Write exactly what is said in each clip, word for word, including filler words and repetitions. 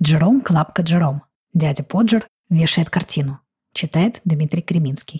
Джером Клапка Джером. Дядя Поджер вешает картину. Читает Дмитрий Креминский.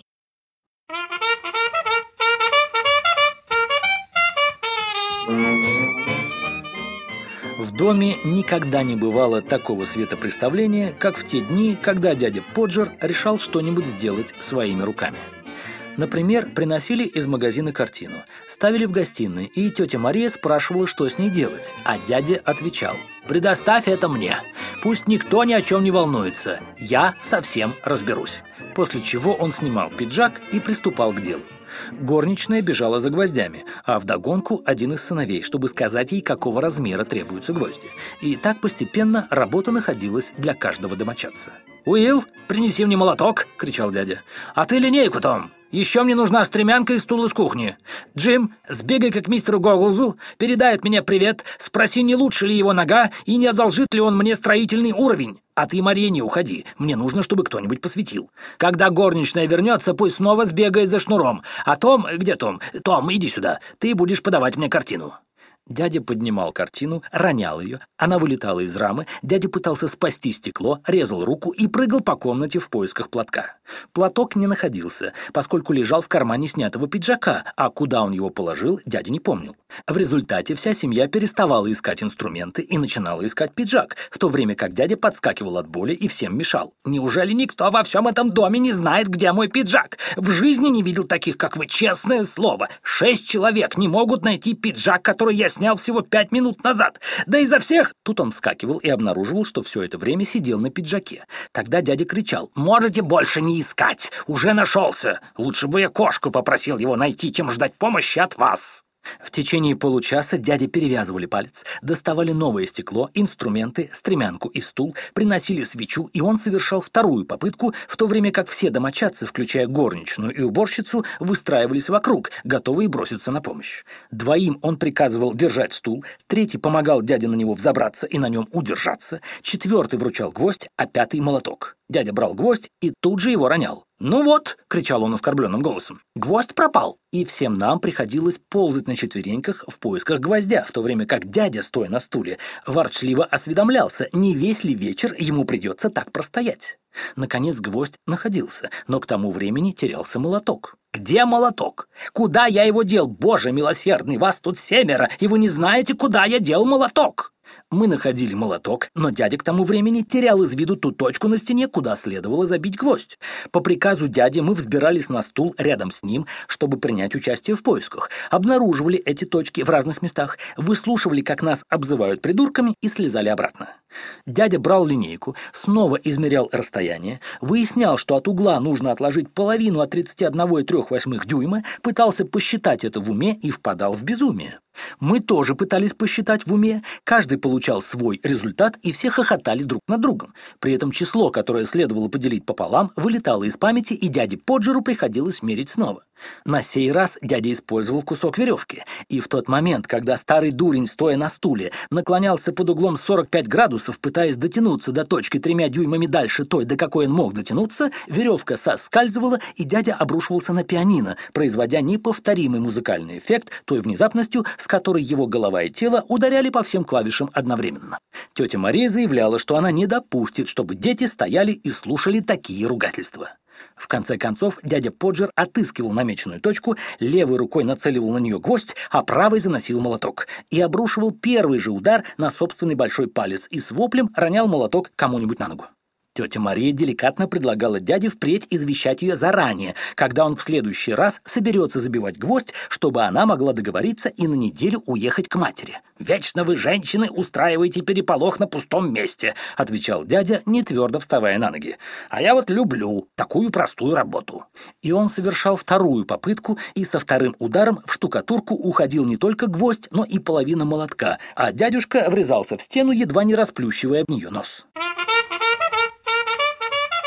В доме никогда не бывало такого светопреставления, как в те дни, когда дядя Поджер решал что-нибудь сделать своими руками. Например, приносили из магазина картину, ставили в гостиной, и тетя Мария спрашивала, что с ней делать, а дядя отвечал: «Предоставь это мне, пусть никто ни о чем не волнуется, я совсем разберусь». После чего он снимал пиджак и приступал к делу. Горничная бежала за гвоздями, а вдогонку один из сыновей, чтобы сказать ей, какого размера требуются гвозди. И так постепенно работа находилась для каждого домочадца. «Уилл, принеси мне молоток!» — кричал дядя. «А ты линейку, Том! Еще мне нужна стремянка и стул из кухни. Джим, сбегай-ка к мистеру Гогглзу, передай от меня привет, спроси, не лучше ли его нога и не одолжит ли он мне строительный уровень. А ты, Мария, не уходи, мне нужно, чтобы кто-нибудь посветил. Когда горничная вернется, пусть снова сбегает за шнуром. А Том, где Том? Том, иди сюда, ты будешь подавать мне картину». Дядя поднимал картину, ронял ее, она вылетала из рамы, дядя пытался спасти стекло, резал руку и прыгал по комнате в поисках платка. Платок не находился, поскольку лежал в кармане снятого пиджака, а куда он его положил, дядя не помнил. В результате вся семья переставала искать инструменты и начинала искать пиджак, в то время как дядя подскакивал от боли и всем мешал. «Неужели никто во всем этом доме не знает, где мой пиджак? В жизни не видел таких, как вы, честное слово. Шесть человек не могут найти пиджак, который я снял всего пять минут назад. Да изо всех...» Тут он вскакивал и обнаруживал, что все это время сидел на пиджаке. Тогда дядя кричал: «Можете больше не искать! Уже нашелся! Лучше бы я кошку попросил его найти, чем ждать помощи от вас!» В течение получаса дяде перевязывали палец, доставали новое стекло, инструменты, стремянку и стул, приносили свечу, и он совершал вторую попытку, в то время как все домочадцы, включая горничную и уборщицу, выстраивались вокруг, готовые броситься на помощь. Двоим он приказывал держать стул, третий помогал дяде на него взобраться и на нем удержаться, четвертый вручал гвоздь, а пятый — молоток. Дядя брал гвоздь и тут же его ронял. «Ну вот!» — кричал он оскорбленным голосом. «Гвоздь пропал!» И всем нам приходилось ползать на четвереньках в поисках гвоздя, в то время как дядя, стоя на стуле, ворчливо осведомлялся, не весь ли вечер ему придется так простоять. Наконец гвоздь находился, но к тому времени терялся молоток. «Где молоток? Куда я его дел? Боже милосердный, вас тут семеро, и вы не знаете, куда я дел молоток!» Мы находили молоток, но дядя к тому времени терял из виду ту точку на стене, куда следовало забить гвоздь. По приказу дяди мы взбирались на стул рядом с ним, чтобы принять участие в поисках, обнаруживали эти точки в разных местах, выслушивали, как нас обзывают придурками, и слезали обратно. Дядя брал линейку, снова измерял расстояние, выяснял, что от угла нужно отложить половину от тридцати одного и трёх восьмых дюйма, пытался посчитать это в уме и впадал в безумие. Мы тоже пытались посчитать в уме, каждый получал свой результат, и все хохотали друг над другом. При этом число, которое следовало поделить пополам, вылетало из памяти, и дяде Поджеру приходилось мерить снова. На сей раз дядя использовал кусок веревки, и в тот момент, когда старый дурень, стоя на стуле, наклонялся под углом сорок пять градусов, пытаясь дотянуться до точки тремя дюймами дальше той, до какой он мог дотянуться, веревка соскальзывала, и дядя обрушивался на пианино, производя неповторимый музыкальный эффект той внезапностью, с которой его голова и тело ударяли по всем клавишам одновременно. Тетя Мария заявляла, что она не допустит, чтобы дети стояли и слушали такие ругательства. В конце концов, дядя Поджер отыскивал намеченную точку, левой рукой нацеливал на нее гвоздь, а правой заносил молоток и обрушивал первый же удар на собственный большой палец и с воплем ронял молоток кому-нибудь на ногу. Тетя Мария деликатно предлагала дяде впредь извещать ее заранее, когда он в следующий раз соберется забивать гвоздь, чтобы она могла договориться и на неделю уехать к матери. «Вечно вы, женщины, устраиваете переполох на пустом месте», — отвечал дядя, не твердо вставая на ноги. «А я вот люблю такую простую работу». И он совершал вторую попытку, и со вторым ударом в штукатурку уходил не только гвоздь, но и половина молотка, а дядюшка врезался в стену, едва не расплющивая об нее нос.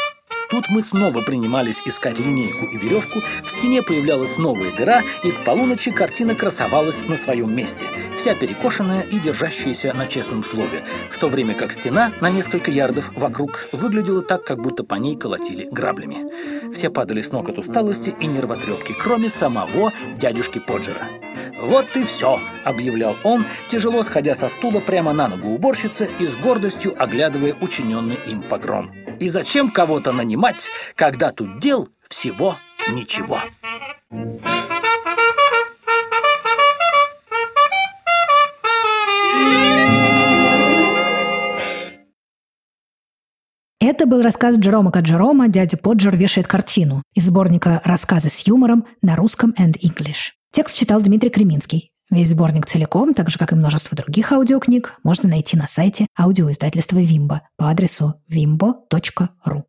Тут мы снова принимались искать линейку и веревку, в стене появлялась новая дыра, и к полуночи картина красовалась на своем месте, вся перекошенная и держащаяся на честном слове, в то время как стена на несколько ярдов вокруг выглядела так, как будто по ней колотили граблями. Все падали с ног от усталости и нервотрепки, кроме самого дядюшки Поджера. «Вот и все», — объявлял он, тяжело сходя со стула прямо на ногу уборщицы и с гордостью оглядывая учиненный им погром. «И зачем кого-то нанимать, когда тут дел всего ничего?» Это был рассказ Джерома Каджерома «Дядя Поджер вешает картину» из сборника «Рассказы с юмором» на русском and English. Текст читал Дмитрий Креминский. Весь сборник целиком, так же, как и множество других аудиокниг, можно найти на сайте аудиоиздательства «Вимбо» по адресу вимбо точка ру.